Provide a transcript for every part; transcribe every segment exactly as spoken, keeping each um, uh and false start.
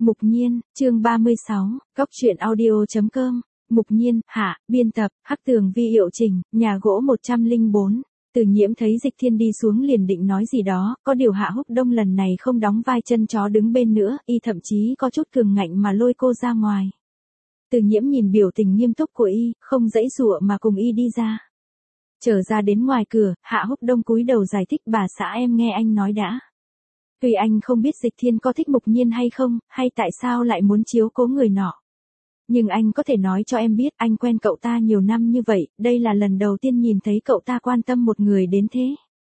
Mục Nhiên, chương ba mươi sáu, Góc truyện audio.com, Mục Nhiên, hạ, biên tập, Hắc Tường Vi hiệu chỉnh, nhà gỗ một trăm lẻ bốn. Từ Nhiễm thấy Dịch Thiên đi xuống liền định nói gì đó, có điều Hạ Húc Đông lần này không đóng vai chân chó đứng bên nữa, y thậm chí có chút cường ngạnh mà lôi cô ra ngoài. Từ Nhiễm nhìn biểu tình nghiêm túc của y, không giãy giụa mà cùng y đi ra. Trở ra đến ngoài cửa, Hạ Húc Đông cúi đầu giải thích, bà xã em nghe anh nói đã. Tuy anh không biết Dịch Thiên có thích Mục Nhiên hay không, hay tại sao lại muốn chiếu cố người nọ. Nhưng anh có thể nói cho em biết, anh quen cậu ta nhiều năm như vậy, đây là lần đầu tiên nhìn thấy cậu ta quan tâm một người đến thế.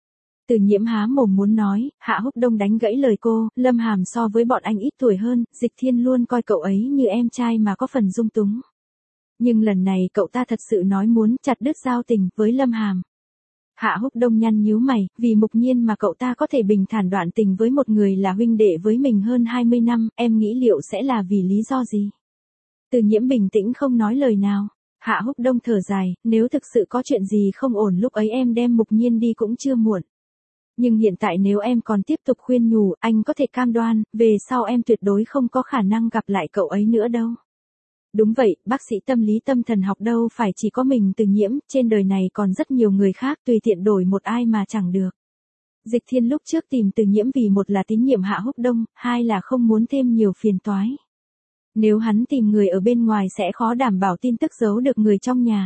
Từ Nhiễm há mồm muốn nói, Hạ Húc Đông đánh gãy lời cô, Lâm Hàm so với bọn anh ít tuổi hơn, Dịch Thiên luôn coi cậu ấy như em trai mà có phần dung túng. Nhưng lần này cậu ta thật sự nói muốn chặt đứt giao tình với Lâm Hàm. Hạ Húc Đông nhăn nhíu mày, vì Mục Nhiên mà cậu ta có thể bình thản đoạn tình với một người là huynh đệ với mình hơn hai mươi năm, em nghĩ liệu sẽ là vì lý do gì? Từ Nhiễm bình tĩnh không nói lời nào. Hạ Húc Đông thở dài, nếu thực sự có chuyện gì không ổn lúc ấy em đem Mục Nhiên đi cũng chưa muộn. Nhưng hiện tại nếu em còn tiếp tục khuyên nhủ, anh có thể cam đoan, về sau em tuyệt đối không có khả năng gặp lại cậu ấy nữa đâu. Đúng vậy, bác sĩ tâm lý tâm thần học đâu phải chỉ có mình Từ Nhiễm, trên đời này còn rất nhiều người khác, tùy tiện đổi một ai mà chẳng được. Dịch Thiên lúc trước tìm Từ Nhiễm vì một là tín nhiệm Hạ Húc Đông, hai là không muốn thêm nhiều phiền toái. Nếu hắn tìm người ở bên ngoài sẽ khó đảm bảo tin tức giấu được người trong nhà.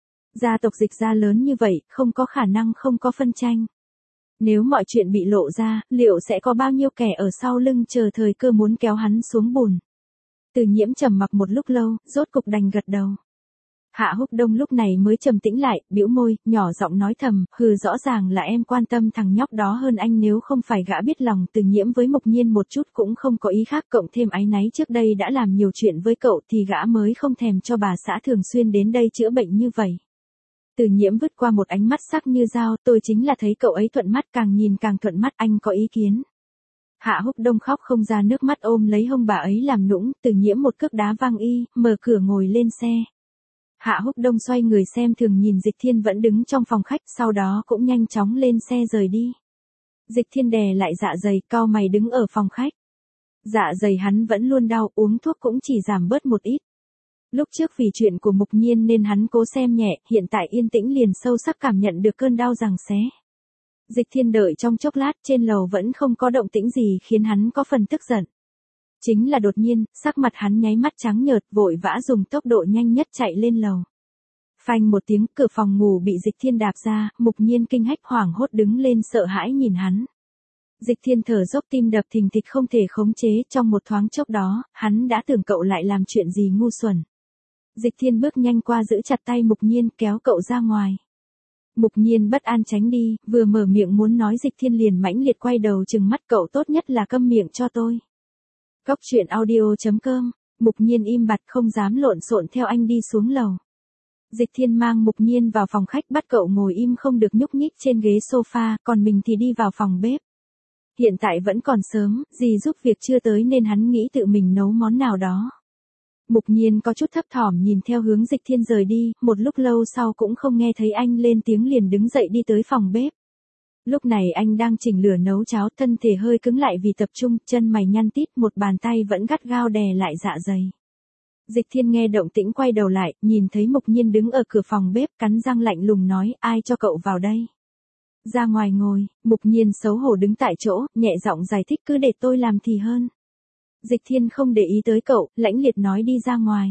Gia tộc Dịch gia lớn như vậy, không có khả năng không có phân tranh. Nếu mọi chuyện bị lộ ra, liệu sẽ có bao nhiêu kẻ ở sau lưng chờ thời cơ muốn kéo hắn xuống bùn. Từ Nhiễm trầm mặc một lúc lâu, rốt cục đành gật đầu. Hạ Húc Đông lúc này mới trầm tĩnh lại, bĩu môi, nhỏ giọng nói thầm, hừ, rõ ràng là em quan tâm thằng nhóc đó hơn anh, nếu không phải gã biết lòng Từ Nhiễm với Mục Nhiên một chút cũng không có ý khác, cộng thêm áy náy trước đây đã làm nhiều chuyện với cậu thì gã mới không thèm cho bà xã thường xuyên đến đây chữa bệnh như vậy. Từ Nhiễm vứt qua một ánh mắt sắc như dao, tôi chính là thấy cậu ấy thuận mắt, càng nhìn càng thuận mắt, anh có ý kiến. Hạ Húc Đông khóc không ra nước mắt ôm lấy hông bà ấy làm nũng, Từ Nhiễm một cước đá văng y, mở cửa ngồi lên xe. Hạ Húc Đông xoay người xem thường nhìn Dịch Thiên vẫn đứng trong phòng khách, sau đó cũng nhanh chóng lên xe rời đi. Dịch Thiên đè lại dạ dày, cau mày đứng ở phòng khách. Dạ dày hắn vẫn luôn đau, uống thuốc cũng chỉ giảm bớt một ít. Lúc trước vì chuyện của Mục Nhiên nên hắn cố xem nhẹ, hiện tại yên tĩnh liền sâu sắc cảm nhận được cơn đau giằng xé. Dịch Thiên đợi trong chốc lát, trên lầu vẫn không có động tĩnh gì khiến hắn có phần tức giận. Chính là đột nhiên, sắc mặt hắn nháy mắt trắng nhợt, vội vã dùng tốc độ nhanh nhất chạy lên lầu. Phanh một tiếng, cửa phòng ngủ bị Dịch Thiên đạp ra, Mục Nhiên kinh hách hoảng hốt đứng lên sợ hãi nhìn hắn. Dịch Thiên thở dốc, tim đập thình thịch không thể khống chế, trong một thoáng chốc đó, hắn đã tưởng cậu lại làm chuyện gì ngu xuẩn. Dịch Thiên bước nhanh qua giữ chặt tay Mục Nhiên, kéo cậu ra ngoài. Mục Nhiên bất an tránh đi, vừa mở miệng muốn nói Dịch Thiên liền mãnh liệt quay đầu trừng mắt, cậu tốt nhất là câm miệng cho tôi. Góc truyện audio.com, Mục Nhiên im bặt không dám lộn xộn theo anh đi xuống lầu. Dịch Thiên mang Mục Nhiên vào phòng khách, bắt cậu ngồi im không được nhúc nhích trên ghế sofa, còn mình thì đi vào phòng bếp. Hiện tại vẫn còn sớm, dì giúp việc chưa tới nên hắn nghĩ tự mình nấu món nào đó. Mục Nhiên có chút thấp thỏm nhìn theo hướng Dịch Thiên rời đi, một lúc lâu sau cũng không nghe thấy anh lên tiếng liền đứng dậy đi tới phòng bếp. Lúc này anh đang chỉnh lửa nấu cháo, thân thể hơi cứng lại vì tập trung, chân mày nhăn tít, một bàn tay vẫn gắt gao đè lại dạ dày. Dịch Thiên nghe động tĩnh quay đầu lại, nhìn thấy Mục Nhiên đứng ở cửa phòng bếp, cắn răng lạnh lùng nói, ai cho cậu vào đây? Ra ngoài ngồi. Mục Nhiên xấu hổ đứng tại chỗ, nhẹ giọng giải thích, cứ để tôi làm thì hơn. Dịch Thiên không để ý tới cậu, lãnh liệt nói đi ra ngoài.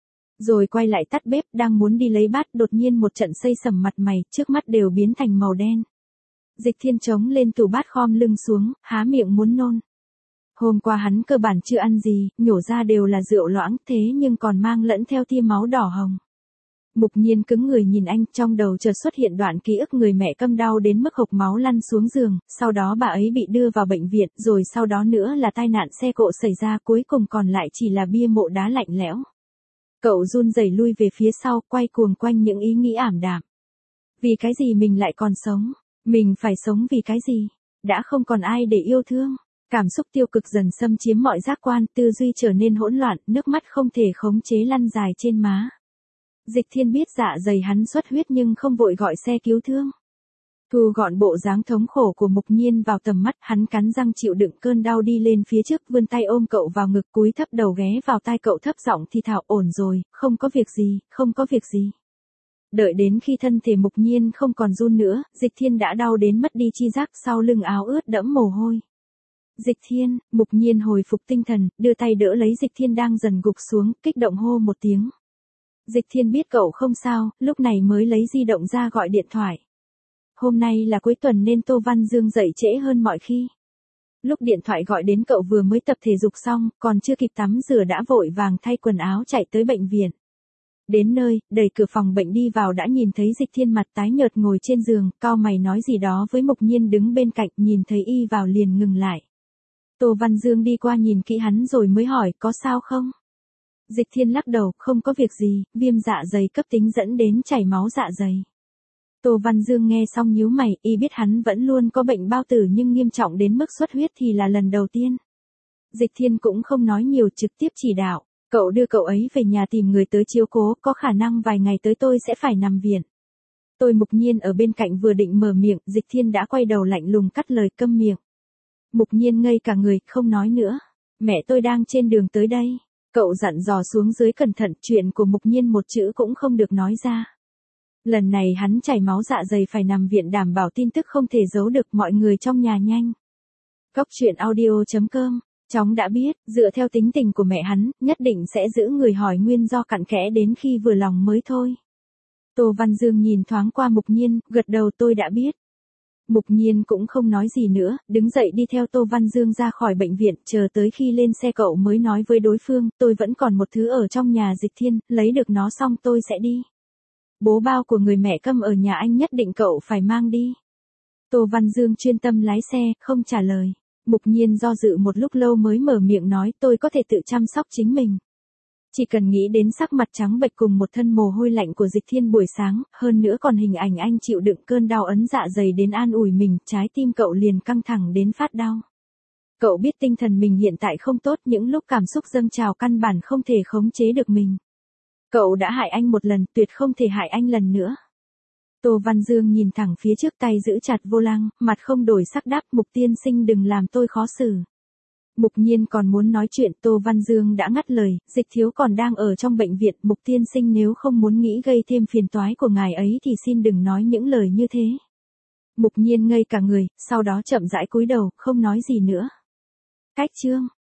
Rồi quay lại tắt bếp, đang muốn đi lấy bát, đột nhiên một trận xây sẩm mặt mày, trước mắt đều biến thành màu đen. Dịch Thiên chống lên tủ bát khom lưng xuống, há miệng muốn nôn. Hôm qua hắn cơ bản chưa ăn gì, nhổ ra đều là rượu loãng, thế nhưng còn mang lẫn theo tia máu đỏ hồng. Mục Nhiên cứng người nhìn anh, trong đầu chợt xuất hiện đoạn ký ức người mẹ câm đau đến mức hộc máu lăn xuống giường, sau đó bà ấy bị đưa vào bệnh viện, rồi sau đó nữa là tai nạn xe cộ xảy ra, cuối cùng còn lại chỉ là bia mộ đá lạnh lẽo. Cậu run rẩy lui về phía sau, quay cuồng quanh những ý nghĩ ảm đạm. Vì cái gì mình lại còn sống? Mình phải sống vì cái gì? Đã không còn ai để yêu thương. Cảm xúc tiêu cực dần xâm chiếm mọi giác quan, tư duy trở nên hỗn loạn, nước mắt không thể khống chế lăn dài trên má. Dịch Thiên biết dạ dày hắn xuất huyết nhưng không vội gọi xe cứu thương. Thu gọn bộ dáng thống khổ của Mục Nhiên vào tầm mắt, hắn cắn răng chịu đựng cơn đau đi lên phía trước, vươn tay ôm cậu vào ngực, cúi thấp đầu ghé vào tai cậu thấp giọng thì thào, ổn rồi, không có việc gì, không có việc gì. Đợi đến khi thân thể Mục Nhiên không còn run nữa, Dịch Thiên đã đau đến mất đi chi giác, sau lưng áo ướt đẫm mồ hôi. Dịch Thiên, Mục Nhiên hồi phục tinh thần, đưa tay đỡ lấy Dịch Thiên đang dần gục xuống, kích động hô một tiếng. Dịch Thiên biết cậu không sao, lúc này mới lấy di động ra gọi điện thoại. Hôm nay là cuối tuần nên Tô Văn Dương dậy trễ hơn mọi khi. Lúc điện thoại gọi đến cậu vừa mới tập thể dục xong, còn chưa kịp tắm rửa đã vội vàng thay quần áo chạy tới bệnh viện. Đến nơi, đẩy cửa phòng bệnh đi vào đã nhìn thấy Dịch Thiên mặt tái nhợt ngồi trên giường, cau mày nói gì đó với Mục Nhiên đứng bên cạnh, nhìn thấy y vào liền ngừng lại. Tô Văn Dương đi qua nhìn kỹ hắn rồi mới hỏi, có sao không? Dịch Thiên lắc đầu, không có việc gì, viêm dạ dày cấp tính dẫn đến chảy máu dạ dày. Tô Văn Dương nghe xong nhíu mày, y biết hắn vẫn luôn có bệnh bao tử nhưng nghiêm trọng đến mức xuất huyết thì là lần đầu tiên. Dịch Thiên cũng không nói nhiều, trực tiếp chỉ đạo, cậu đưa cậu ấy về nhà tìm người tới chiếu cố, có khả năng vài ngày tới tôi sẽ phải nằm viện. Tôi Mục Nhiên ở bên cạnh vừa định mở miệng, Dịch Thiên đã quay đầu lạnh lùng cắt lời, câm miệng. Mục Nhiên ngây cả người, không nói nữa. Mẹ tôi đang trên đường tới đây. Cậu dặn dò xuống dưới cẩn thận, chuyện của Mục Nhiên một chữ cũng không được nói ra. Lần này hắn chảy máu dạ dày phải nằm viện, đảm bảo tin tức không thể giấu được, mọi người trong nhà nhanh. Góc truyện audio chấm com, chóng đã biết, dựa theo tính tình của mẹ hắn, nhất định sẽ giữ người hỏi nguyên do cặn kẽ đến khi vừa lòng mới thôi. Tô Văn Dương nhìn thoáng qua Mục Nhiên, gật đầu, tôi đã biết. Mục Nhiên cũng không nói gì nữa, đứng dậy đi theo Tô Văn Dương ra khỏi bệnh viện, chờ tới khi lên xe cậu mới nói với đối phương, tôi vẫn còn một thứ ở trong nhà Dịch Thiên, lấy được nó xong tôi sẽ đi. Bố bao của người mẹ câm ở nhà anh nhất định cậu phải mang đi. Tô Văn Dương chuyên tâm lái xe, không trả lời. Mục Nhiên do dự một lúc lâu mới mở miệng nói, tôi có thể tự chăm sóc chính mình. Chỉ cần nghĩ đến sắc mặt trắng bệch cùng một thân mồ hôi lạnh của Dịch Thiên buổi sáng, hơn nữa còn hình ảnh anh chịu đựng cơn đau ấn dạ dày đến an ủi mình, trái tim cậu liền căng thẳng đến phát đau. Cậu biết tinh thần mình hiện tại không tốt, những lúc cảm xúc dâng trào căn bản không thể khống chế được mình. Cậu đã hại anh một lần, tuyệt không thể hại anh lần nữa. Tô Văn Dương nhìn thẳng phía trước, tay giữ chặt vô lăng, mặt không đổi sắc đáp, Mục tiên sinh đừng làm tôi khó xử. Mục Nhiên còn muốn nói chuyện, Tô Văn Dương đã ngắt lời, Dịch thiếu còn đang ở trong bệnh viện, Mục tiên sinh nếu không muốn nghĩ gây thêm phiền toái của ngài ấy thì xin đừng nói những lời như thế. Mục Nhiên ngây cả người, sau đó chậm rãi cúi đầu, không nói gì nữa. Cách chương